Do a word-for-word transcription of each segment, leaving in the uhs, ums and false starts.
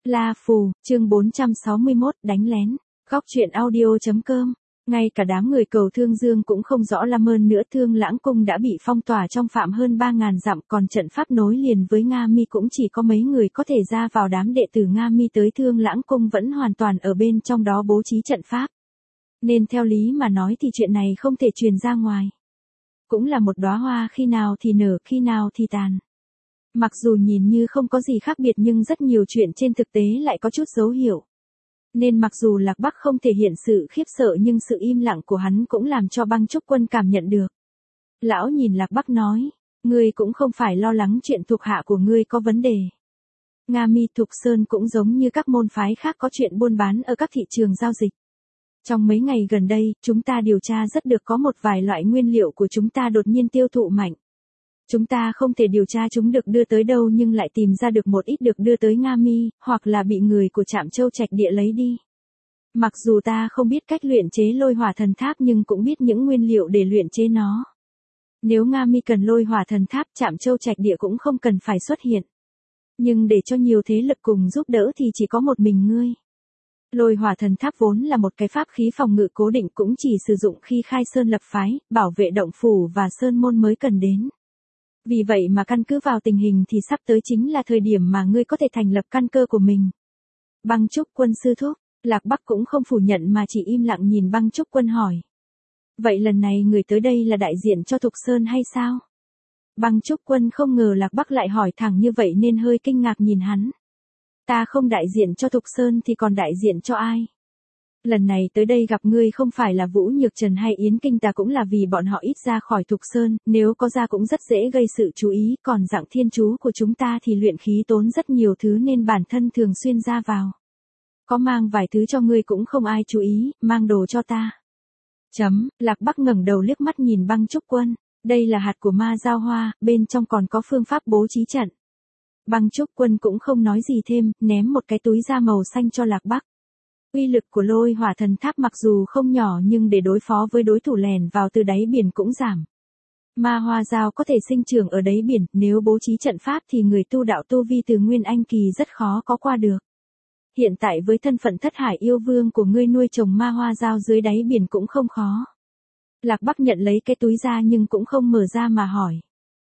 La Phù, chương bốn trăm sáu mươi mốt, đánh lén. Góc truyện audio.com. Ngay cả đám người cầu Thương Dương cũng không rõ Lam Ơn nữa. Thương Lãng Cung đã bị phong tỏa trong phạm hơn ba ngàn dặm, còn trận pháp nối liền với Nga Mi cũng chỉ có mấy người có thể ra vào. Đám đệ tử Nga Mi tới Thương Lãng Cung vẫn hoàn toàn ở bên trong đó bố trí trận pháp. Nên theo lý mà nói thì chuyện này không thể truyền ra ngoài. Cũng là một đóa hoa khi nào thì nở, khi nào thì tàn. Mặc dù nhìn như không có gì khác biệt nhưng rất nhiều chuyện trên thực tế lại có chút dấu hiệu. Nên mặc dù Lạc Bắc không thể hiện sự khiếp sợ nhưng sự im lặng của hắn cũng làm cho Băng Trúc Quân cảm nhận được. Lão nhìn Lạc Bắc nói, ngươi cũng không phải lo lắng chuyện thuộc hạ của ngươi có vấn đề. Nga Mi Thục Sơn cũng giống như các môn phái khác có chuyện buôn bán ở các thị trường giao dịch. Trong mấy ngày gần đây, chúng ta điều tra rất được có một vài loại nguyên liệu của chúng ta đột nhiên tiêu thụ mạnh. Chúng ta không thể điều tra chúng được đưa tới đâu nhưng lại tìm ra được một ít được đưa tới Nga Mi, hoặc là bị người của Trạm Châu Trạch Địa lấy đi. Mặc dù ta không biết cách luyện chế lôi hỏa thần tháp nhưng cũng biết những nguyên liệu để luyện chế nó. Nếu Nga Mi cần lôi hỏa thần tháp, Trạm Châu Trạch Địa cũng không cần phải xuất hiện. Nhưng để cho nhiều thế lực cùng giúp đỡ thì chỉ có một mình ngươi. Lôi hỏa thần tháp vốn là một cái pháp khí phòng ngự cố định, cũng chỉ sử dụng khi khai sơn lập phái, bảo vệ động phủ và sơn môn mới cần đến. Vì vậy mà căn cứ vào tình hình thì sắp tới chính là thời điểm mà ngươi có thể thành lập căn cơ của mình. Băng Trúc Quân sư thúc, Lạc Bắc cũng không phủ nhận mà chỉ im lặng nhìn Băng Trúc Quân hỏi. Vậy lần này người tới đây là đại diện cho Thục Sơn hay sao? Băng Trúc Quân không ngờ Lạc Bắc lại hỏi thẳng như vậy nên hơi kinh ngạc nhìn hắn. Ta không đại diện cho Thục Sơn thì còn đại diện cho ai? Lần này tới đây gặp ngươi không phải là Vũ Nhược Trần hay Yến Kinh ta cũng là vì bọn họ ít ra khỏi Thục Sơn, nếu có ra cũng rất dễ gây sự chú ý, còn dạng thiên chú của chúng ta thì luyện khí tốn rất nhiều thứ nên bản thân thường xuyên ra vào. Có mang vài thứ cho ngươi cũng không ai chú ý, mang đồ cho ta. Chấm, Lạc Bắc ngẩng đầu liếc mắt nhìn Băng Trúc Quân, đây là hạt của ma giao hoa, bên trong còn có phương pháp bố trí trận. Băng Trúc Quân cũng không nói gì thêm, ném một cái túi da màu xanh cho Lạc Bắc. Uy lực của lôi hỏa thần tháp mặc dù không nhỏ nhưng để đối phó với đối thủ lèn vào từ đáy biển cũng giảm. Ma hoa dao có thể sinh trưởng ở đáy biển, nếu bố trí trận pháp thì người tu đạo tu vi từ Nguyên Anh kỳ rất khó có qua được. Hiện tại với thân phận Thất Hải yêu vương của ngươi nuôi trồng ma hoa dao dưới đáy biển cũng không khó. Lạc Bắc nhận lấy cái túi ra nhưng cũng không mở ra mà hỏi.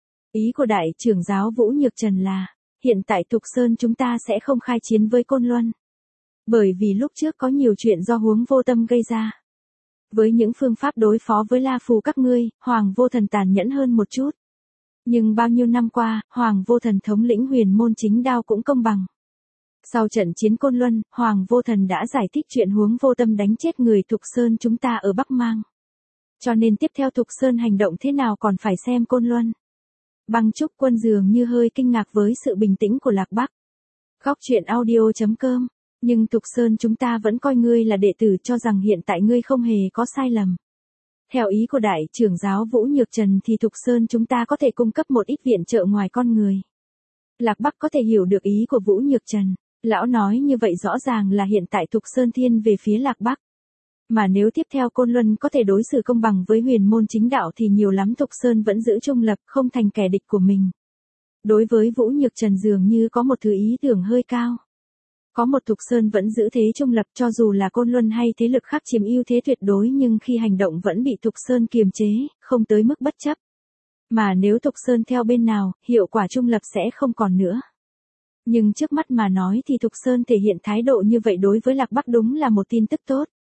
Ý của đại trưởng giáo Vũ Nhược Trần là, hiện tại Thục Sơn chúng ta sẽ không khai chiến với Côn Luân. Bởi vì lúc trước có nhiều chuyện do Huống Vô Tâm gây ra. Với những phương pháp đối phó với La Phù các ngươi, Hoàng Vô Thần tàn nhẫn hơn một chút. Nhưng bao nhiêu năm qua, Hoàng Vô Thần thống lĩnh huyền môn chính đao cũng công bằng. Sau trận chiến Côn Luân, Hoàng Vô Thần đã giải thích chuyện Huống Vô Tâm đánh chết người Thục Sơn chúng ta ở Bắc Mang. Cho nên tiếp theo Thục Sơn hành động thế nào còn phải xem Côn Luân. Băng Trúc Quân dường như hơi kinh ngạc với sự bình tĩnh của Lạc Bắc. Góc truyện audio.com. Nhưng Thục Sơn chúng ta vẫn coi ngươi là đệ tử, cho rằng hiện tại ngươi không hề có sai lầm. Theo ý của đại trưởng giáo Vũ Nhược Trần thì Thục Sơn chúng ta có thể cung cấp một ít viện trợ ngoài con người. Lạc Bắc có thể hiểu được ý của Vũ Nhược Trần. Lão nói như vậy rõ ràng là hiện tại Thục Sơn thiên về phía Lạc Bắc. Mà nếu tiếp theo Côn Luân có thể đối xử công bằng với huyền môn chính đạo thì nhiều lắm Thục Sơn vẫn giữ trung lập, không thành kẻ địch của mình. Đối với Vũ Nhược Trần dường như có một thứ ý tưởng hơi cao. Có một Thục Sơn vẫn giữ thế trung lập, cho dù là Côn Luân hay thế lực khác chiếm ưu thế tuyệt đối nhưng khi hành động vẫn bị Thục Sơn kiềm chế, không tới mức bất chấp. Mà nếu Thục Sơn theo bên nào, hiệu quả trung lập sẽ không còn nữa. Nhưng trước mắt mà nói thì Thục Sơn thể hiện thái độ như vậy đối với Lạc Bắc đúng là một tin tức tốt.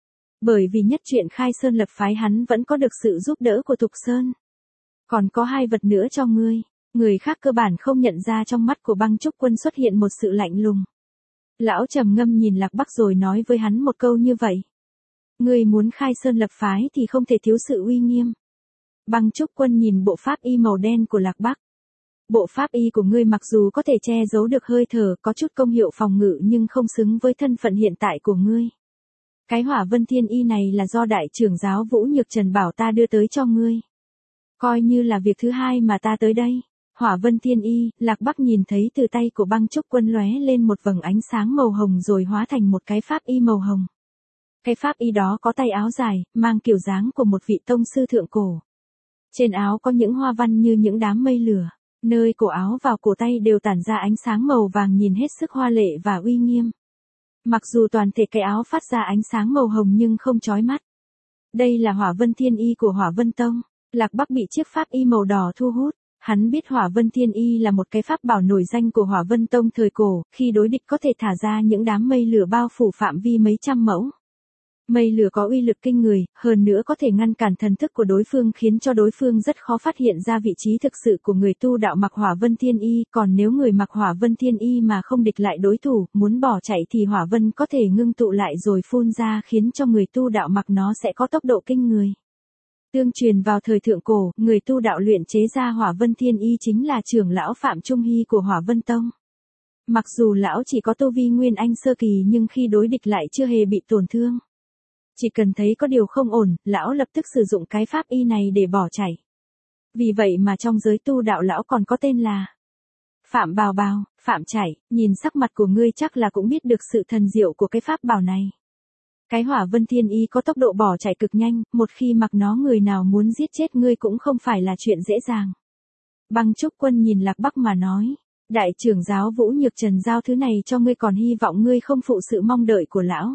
Bởi vì nhất chuyện khai sơn lập phái hắn vẫn có được sự giúp đỡ của Thục Sơn. Còn có hai vật nữa cho ngươi, người khác cơ bản không nhận ra. Trong mắt của Băng Trúc Quân xuất hiện một sự lạnh lùng. Lão trầm ngâm nhìn Lạc Bắc rồi nói với hắn một câu như vậy. Ngươi muốn khai sơn lập phái thì không thể thiếu sự uy nghiêm. Băng Trúc Quân nhìn bộ pháp y màu đen của Lạc Bắc. Bộ pháp y của ngươi mặc dù có thể che giấu được hơi thở, có chút công hiệu phòng ngự nhưng không xứng với thân phận hiện tại của ngươi. Cái Hỏa Vân Thiên Y này là do đại trưởng giáo Vũ Nhược Trần bảo ta đưa tới cho ngươi. Coi như là việc thứ hai mà ta tới đây. Hỏa Vân Thiên Y, Lạc Bắc nhìn thấy từ tay của Băng Trúc Quân lóe lên một vầng ánh sáng màu hồng rồi hóa thành một cái pháp y màu hồng. Cái pháp y đó có tay áo dài, mang kiểu dáng của một vị tông sư thượng cổ. Trên áo có những hoa văn như những đám mây lửa. Nơi cổ áo vào cổ tay đều tản ra ánh sáng màu vàng nhìn hết sức hoa lệ và uy nghiêm. Mặc dù toàn thể cái áo phát ra ánh sáng màu hồng nhưng không chói mắt. Đây là Hỏa Vân Thiên Y của Hỏa Vân Tông. Lạc Bắc bị chiếc pháp y màu đỏ thu hút. Hắn biết Hỏa Vân Thiên Y là một cái pháp bảo nổi danh của Hỏa Vân Tông thời cổ, khi đối địch có thể thả ra những đám mây lửa bao phủ phạm vi mấy trăm mẫu. Mây lửa có uy lực kinh người, hơn nữa có thể ngăn cản thần thức của đối phương khiến cho đối phương rất khó phát hiện ra vị trí thực sự của người tu đạo mặc Hỏa Vân Thiên Y, còn nếu người mặc Hỏa Vân Thiên Y mà không địch lại đối thủ, muốn bỏ chạy thì Hỏa Vân có thể ngưng tụ lại rồi phun ra khiến cho người tu đạo mặc nó sẽ có tốc độ kinh người. Tương truyền vào thời thượng cổ, người tu đạo luyện chế ra Hỏa Vân Thiên Y chính là trưởng lão Phạm Trung Hy của Hỏa Vân Tông. Mặc dù lão chỉ có tu vi Nguyên Anh sơ kỳ nhưng khi đối địch lại chưa hề bị tổn thương. Chỉ cần thấy có điều không ổn, lão lập tức sử dụng cái pháp y này để bỏ chạy. Vì vậy mà trong giới tu đạo lão còn có tên là Phạm Bào Bào, Phạm Chảy, nhìn sắc mặt của ngươi chắc là cũng biết được sự thần diệu của cái pháp bảo này. Cái Hỏa Vân Thiên Y có tốc độ bỏ chạy cực nhanh, một khi mặc nó người nào muốn giết chết ngươi cũng không phải là chuyện dễ dàng. Băng Trúc Quân nhìn Lạc Bắc mà nói, đại trưởng giáo Vũ Nhược Trần giao thứ này cho ngươi còn hy vọng ngươi không phụ sự mong đợi của lão.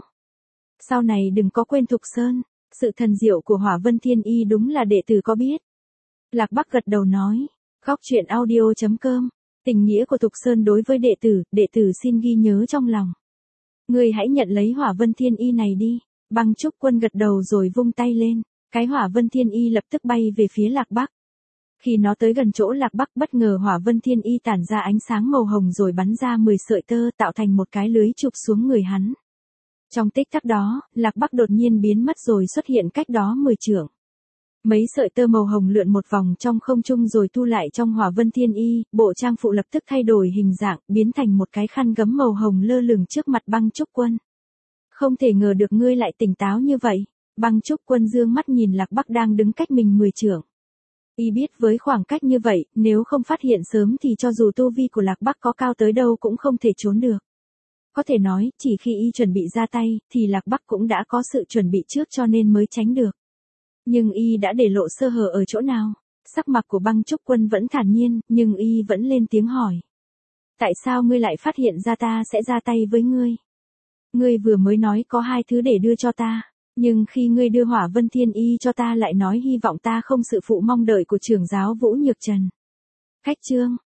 Sau này đừng có quên Thục Sơn, sự thần diệu của Hỏa Vân Thiên Y đúng là đệ tử có biết. Lạc Bắc gật đầu nói, góc truyện audio chấm com, tình nghĩa của Thục Sơn đối với đệ tử, đệ tử xin ghi nhớ trong lòng. Ngươi hãy nhận lấy Hỏa Vân Thiên Y này đi. Băng Trúc Quân gật đầu rồi vung tay lên, cái Hỏa Vân Thiên Y lập tức bay về phía Lạc Bắc. Khi nó tới gần chỗ Lạc Bắc bất ngờ Hỏa Vân Thiên Y tản ra ánh sáng màu hồng rồi bắn ra mười sợi tơ tạo thành một cái lưới chụp xuống người hắn. Trong tích tắc đó, Lạc Bắc đột nhiên biến mất rồi xuất hiện cách đó mười trượng. Mấy sợi tơ màu hồng lượn một vòng trong không trung rồi thu lại trong Hỏa Vân Thiên Y, bộ trang phụ lập tức thay đổi hình dạng, biến thành một cái khăn gấm màu hồng lơ lửng trước mặt Băng Trúc Quân. Không thể ngờ được ngươi lại tỉnh táo như vậy. Băng Trúc Quân dương mắt nhìn Lạc Bắc đang đứng cách mình mười trượng. Y biết với khoảng cách như vậy, nếu không phát hiện sớm thì cho dù tu vi của Lạc Bắc có cao tới đâu cũng không thể trốn được. Có thể nói, chỉ khi y chuẩn bị ra tay, thì Lạc Bắc cũng đã có sự chuẩn bị trước cho nên mới tránh được. Nhưng y đã để lộ sơ hở ở chỗ nào? Sắc mặt của Băng Trúc Quân vẫn thản nhiên, nhưng y vẫn lên tiếng hỏi. Tại sao ngươi lại phát hiện ra ta sẽ ra tay với ngươi? Ngươi vừa mới nói có hai thứ để đưa cho ta, nhưng khi ngươi đưa Hỏa Vân Thiên Y cho ta lại nói hy vọng ta không sự phụ mong đợi của trưởng giáo Vũ Nhược Trần. Khách chương,